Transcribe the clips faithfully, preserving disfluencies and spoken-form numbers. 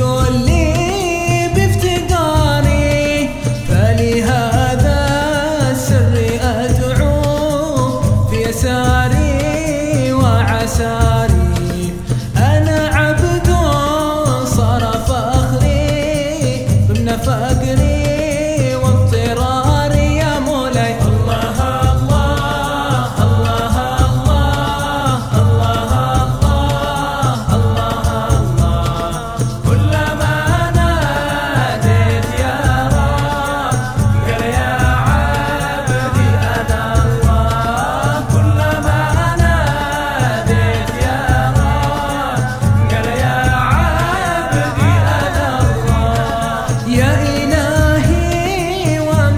لي بافتقاري، فلهذا السر أدعو في يساري وعساري. أنا عبد صار فخري ضمن فقري واضطراري يا مولاي. الله الله الله الله الله الله الله الله. كلما ناديت يا رب قال يا عبدي أنا الله. كلما ناديت يا رب قال يا عبدي أنا الله. يا إلهي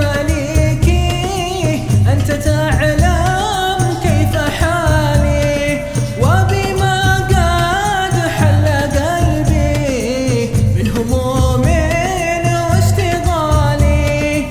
ومليكي أنت تعلم كيف حالي، وبما قد حل قلبي من هموم واشتغالي،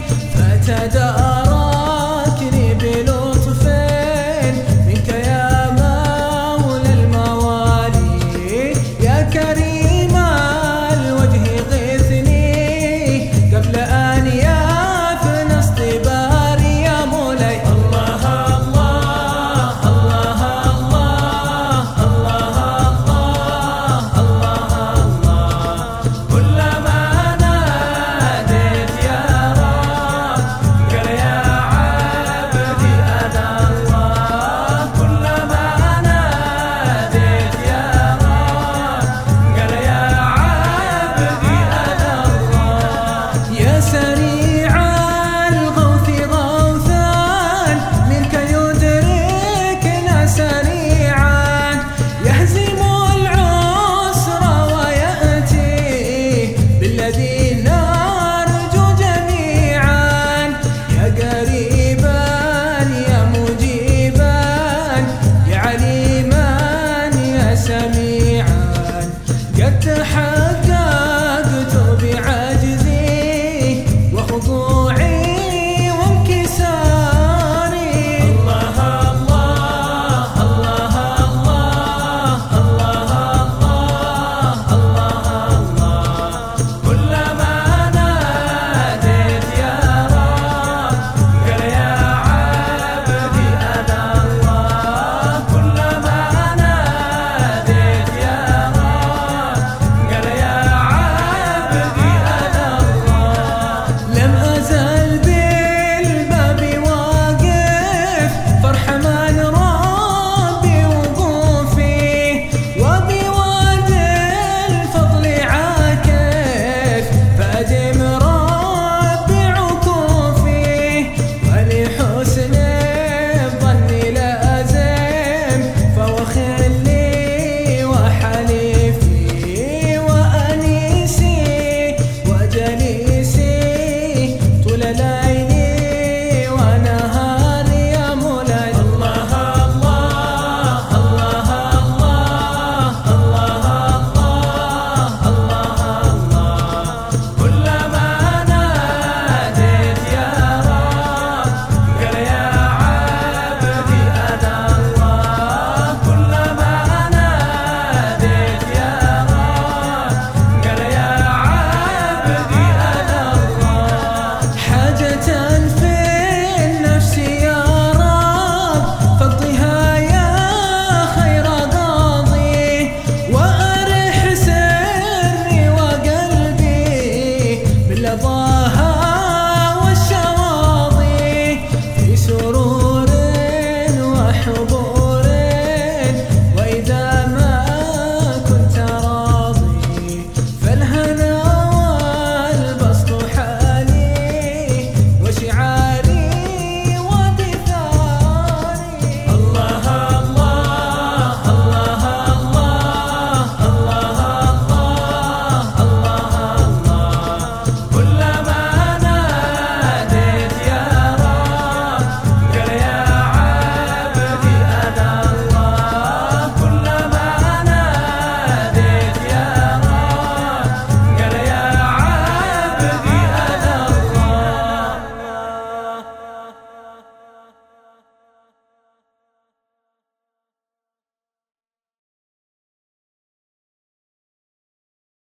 فتداركني بلطف منك يا مولى الموالي. يا كريم الوجه غثني قبل أن يفنى اصطباري يا مولاي. الله الله الله الله الله الله الله. كلما ناديت يا رب قال يا عبدي أنا الله. كلما ناديت يا رب قال يا عبدي أنا الله. يا سريع الغوث غوثان منك يدركنا سريعا، يهزم العسر ويأتي بالذي نرجو جميعا. يا قريبا يا مجيبا يا عليما يا سميعا، قد تحققت بعجزي وخضوعي وانكساري. الله الله الله الله الله الله الله. كلما ناديت يا رب قال يا عبدي أنا الله. كلما ناديت يا رب قال يا عبدي